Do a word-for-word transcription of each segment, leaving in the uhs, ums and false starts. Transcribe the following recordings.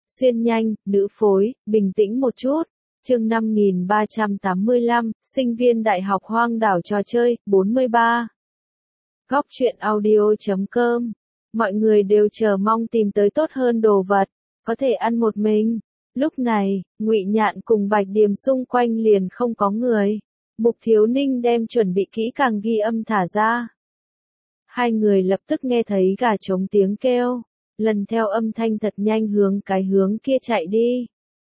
Xuyên nhanh, nữ phối, bình tĩnh một chút. Chương năm nghìn ba trăm tám mươi lăm, sinh viên đại học hoang đảo trò chơi, bốn mươi ba. Góc truyện audio chấm com. Mọi người đều chờ mong tìm tới tốt hơn đồ vật, có thể ăn một mình. Lúc này, Ngụy Nhạn cùng Bạch Điềm xung quanh liền không có người. Mục Thiếu Ninh đem chuẩn bị kỹ càng ghi âm thả ra. Hai người lập tức nghe thấy gà trống tiếng kêu, lần theo âm thanh thật nhanh hướng cái hướng kia chạy đi.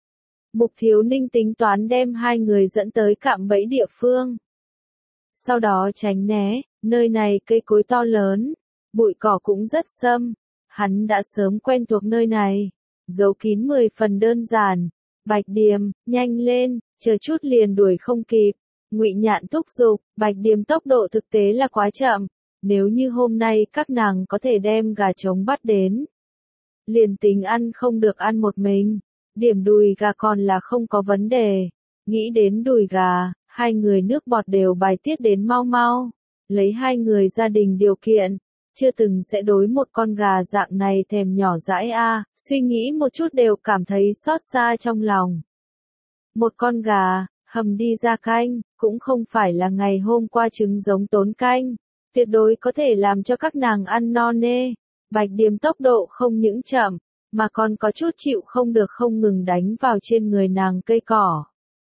Mục Thiếu Ninh tính toán đem hai người dẫn tới cạm bẫy địa phương. Sau đó tránh né, nơi này cây cối to lớn, bụi cỏ cũng rất xâm, hắn đã sớm quen thuộc nơi này, giấu kín mười phần đơn giản. Bạch Điềm, nhanh lên, chờ chút liền đuổi không kịp. Ngụy Nhạn thúc giục, Bạch Điềm tốc độ thực tế là quá chậm, nếu như hôm nay các nàng có thể đem gà trống bắt đến, liền tính ăn không được ăn một mình, điểm đùi gà còn là không có vấn đề. Nghĩ đến đùi gà, hai người nước bọt đều bài tiết đến mau mau. Lấy hai người gia đình điều kiện, chưa từng sẽ đối một con gà dạng này thèm nhỏ dãi a, suy nghĩ một chút đều cảm thấy xót xa trong lòng. Một con gà, hầm đi ra canh, cũng không phải là ngày hôm qua trứng giống tốn canh, tuyệt đối có thể làm cho các nàng ăn no nê. Bạch Điềm tốc độ không những chậm, mà còn có chút chịu không được không ngừng đánh vào trên người nàng cây cỏ.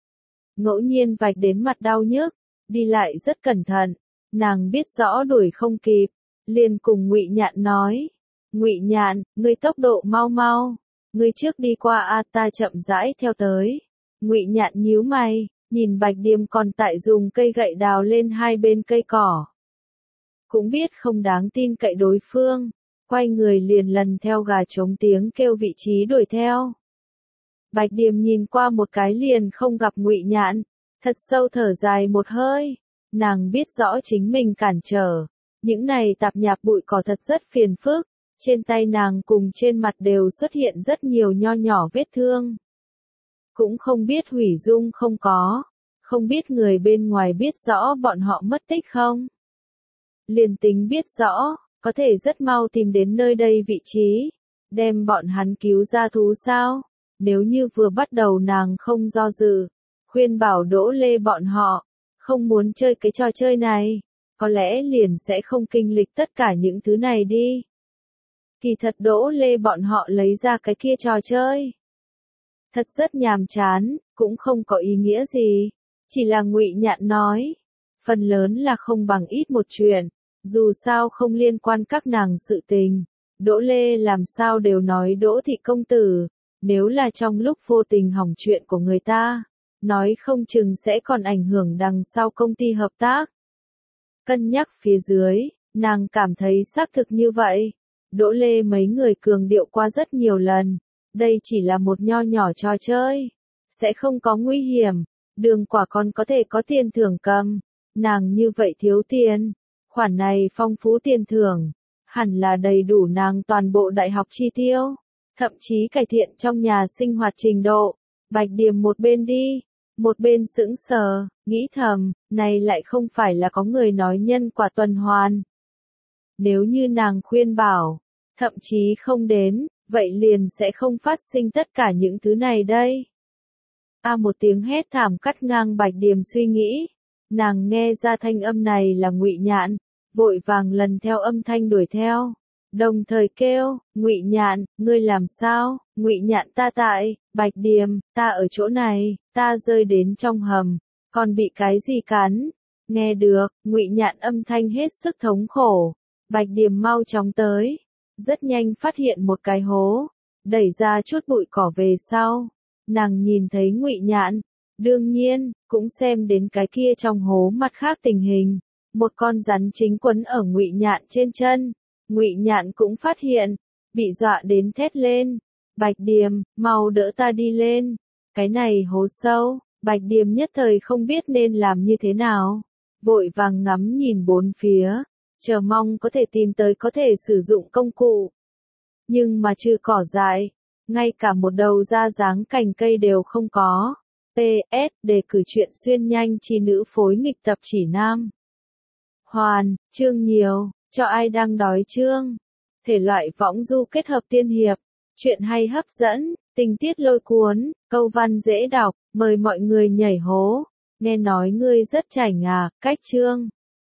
Ngẫu nhiên vạch đến mặt đau nhức, đi lại rất cẩn thận, nàng biết rõ đuổi không kịp, liền cùng Ngụy Nhạn nói, Ngụy Nhạn, ngươi tốc độ mau mau, ngươi trước đi qua a, ta chậm rãi theo tới. Ngụy Nhạn nhíu mày, nhìn Bạch Điềm còn tại dùng cây gậy đào lên hai bên cây cỏ. Cũng biết không đáng tin cậy đối phương, quay người liền lần theo gà trống tiếng kêu vị trí đuổi theo. Bạch Điềm nhìn qua một cái liền không gặp Ngụy Nhạn, thật sâu thở dài một hơi, nàng biết rõ chính mình cản trở, những này tạp nhạp bụi cỏ thật rất phiền phức, trên tay nàng cùng trên mặt đều xuất hiện rất nhiều nho nhỏ vết thương. Cũng không biết hủy dung không có, không biết người bên ngoài biết rõ bọn họ mất tích không. Liền tính biết rõ, có thể rất mau tìm đến nơi đây vị trí, đem bọn hắn cứu ra thú sao? Nếu như vừa bắt đầu nàng không do dự, khuyên bảo Đỗ Lê bọn họ, không muốn chơi cái trò chơi này, có lẽ liền sẽ không kinh lịch tất cả những thứ này đi. Kỳ thật Đỗ Lê bọn họ lấy ra cái kia trò chơi, thật rất nhàm chán, cũng không có ý nghĩa gì, chỉ là Ngụy Nhạn nói, phần lớn là không bằng ít một chuyện, dù sao không liên quan các nàng sự tình. Đỗ Lê làm sao đều nói Đỗ thị công tử, nếu là trong lúc vô tình hỏng chuyện của người ta, nói không chừng sẽ còn ảnh hưởng đằng sau công ty hợp tác. Cân nhắc phía dưới, nàng cảm thấy xác thực như vậy. Đỗ Lê mấy người cường điệu qua rất nhiều lần, đây chỉ là một nho nhỏ trò chơi, sẽ không có nguy hiểm, đường quả còn có thể có tiền thưởng cầm, nàng như vậy thiếu tiền, khoản này phong phú tiền thưởng, hẳn là đầy đủ nàng toàn bộ đại học chi tiêu, thậm chí cải thiện trong nhà sinh hoạt trình độ. Bạch Điềm một bên đi, một bên sững sờ, nghĩ thầm, này lại không phải là có người nói nhân quả tuần hoàn. Nếu như nàng khuyên bảo, thậm chí không đến, vậy liền sẽ không phát sinh tất cả những thứ này đây. A một tiếng hét thảm cắt ngang Bạch Điềm suy nghĩ, nàng nghe ra thanh âm này là Ngụy Nhạn, vội vàng lần theo âm thanh đuổi theo, đồng thời kêu, Ngụy Nhạn, ngươi làm sao? Ngụy Nhạn ta tại, Bạch Điềm, ta ở chỗ này, ta rơi đến trong hầm, còn bị cái gì cắn? Nghe được, Ngụy Nhạn âm thanh hết sức thống khổ, Bạch Điềm mau chóng tới, rất nhanh phát hiện một cái hố, đẩy ra chút bụi cỏ về sau, nàng nhìn thấy Ngụy Nhạn, đương nhiên, cũng xem đến cái kia trong hố mặt khác tình hình, một con rắn chính quấn ở Ngụy Nhạn trên chân. Ngụy Nhạn cũng phát hiện, bị dọa đến thét lên, Bạch Điềm, mau đỡ ta đi lên, cái này hố sâu. Bạch Điềm nhất thời không biết nên làm như thế nào, vội vàng ngắm nhìn bốn phía, chờ mong có thể tìm tới có thể sử dụng công cụ. Nhưng mà trừ cỏ dại, ngay cả một đầu ra dáng cành cây đều không có. pê ét đề cử truyện xuyên nhanh chi nữ phối nghịch tập chỉ nam. Hoàn, chương nhiều, cho ai đang đói chương. Thể loại võng du kết hợp tiên hiệp, truyện hay hấp dẫn, Tình tiết lôi cuốn, câu văn dễ đọc, mời mọi người nhảy hố. Nghe nói ngươi rất chảnh à, cách chương.